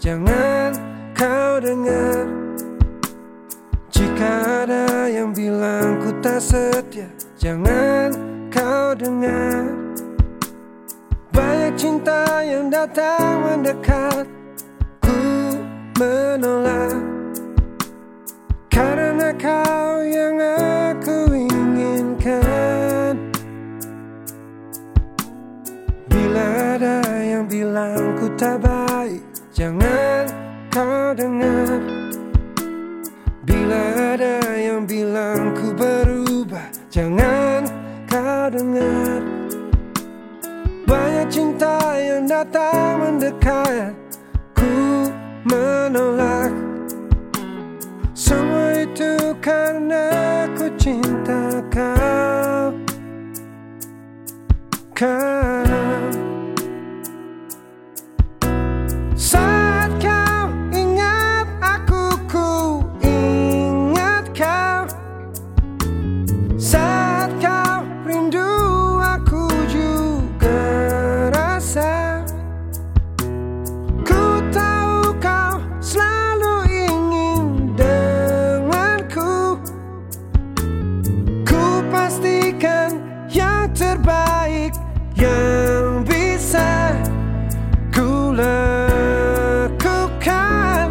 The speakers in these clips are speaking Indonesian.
jangan kau dengar. Jika ada yang bilang ku tak setia, jangan kau dengar. Banyak cinta yang datang mendekat, ku menolak. Karena kau yang aku inginkan. Bila ada yang bilang ku tak baik, jangan kau dengar. Bila ada yang bilang ku berubah, jangan kau dengar. Banyak cinta yang datang mendekat, ku menolak. Semua itu karena ku cinta kau. Karena saat kau ingat aku, ku ingat kau. Saat kau rindu, aku juga rasa. Ku tahu kau selalu ingin denganku. Ku pastikan yang terbaik yang bisa ku lakukan.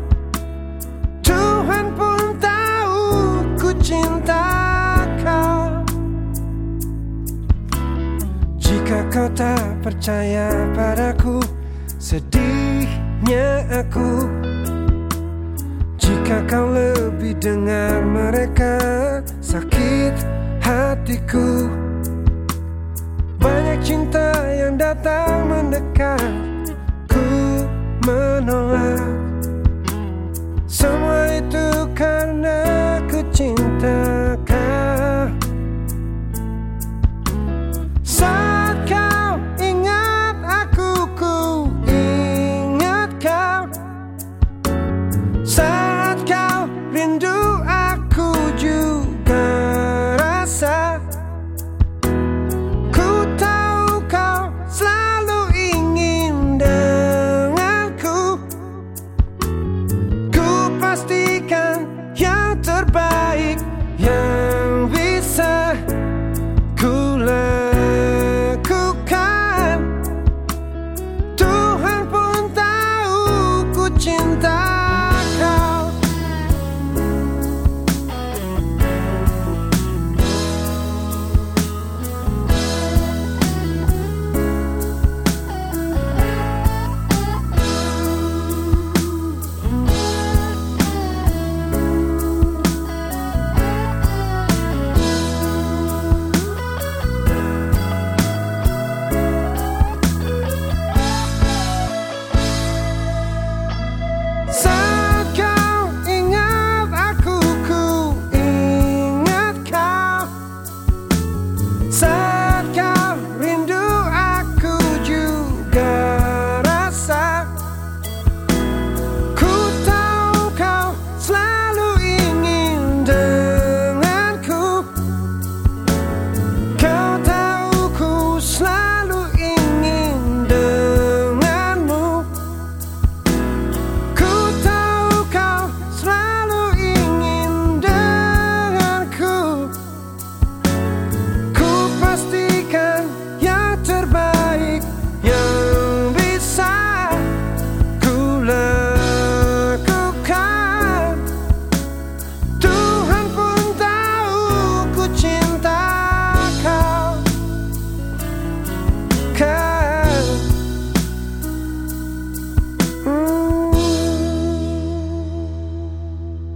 Tuhan pun tahu ku cinta kau. Jika kau tak percaya padaku, sedihnya aku. Jika kau lebih dengar mereka, sakit hatiku. Banyak cinta yang datang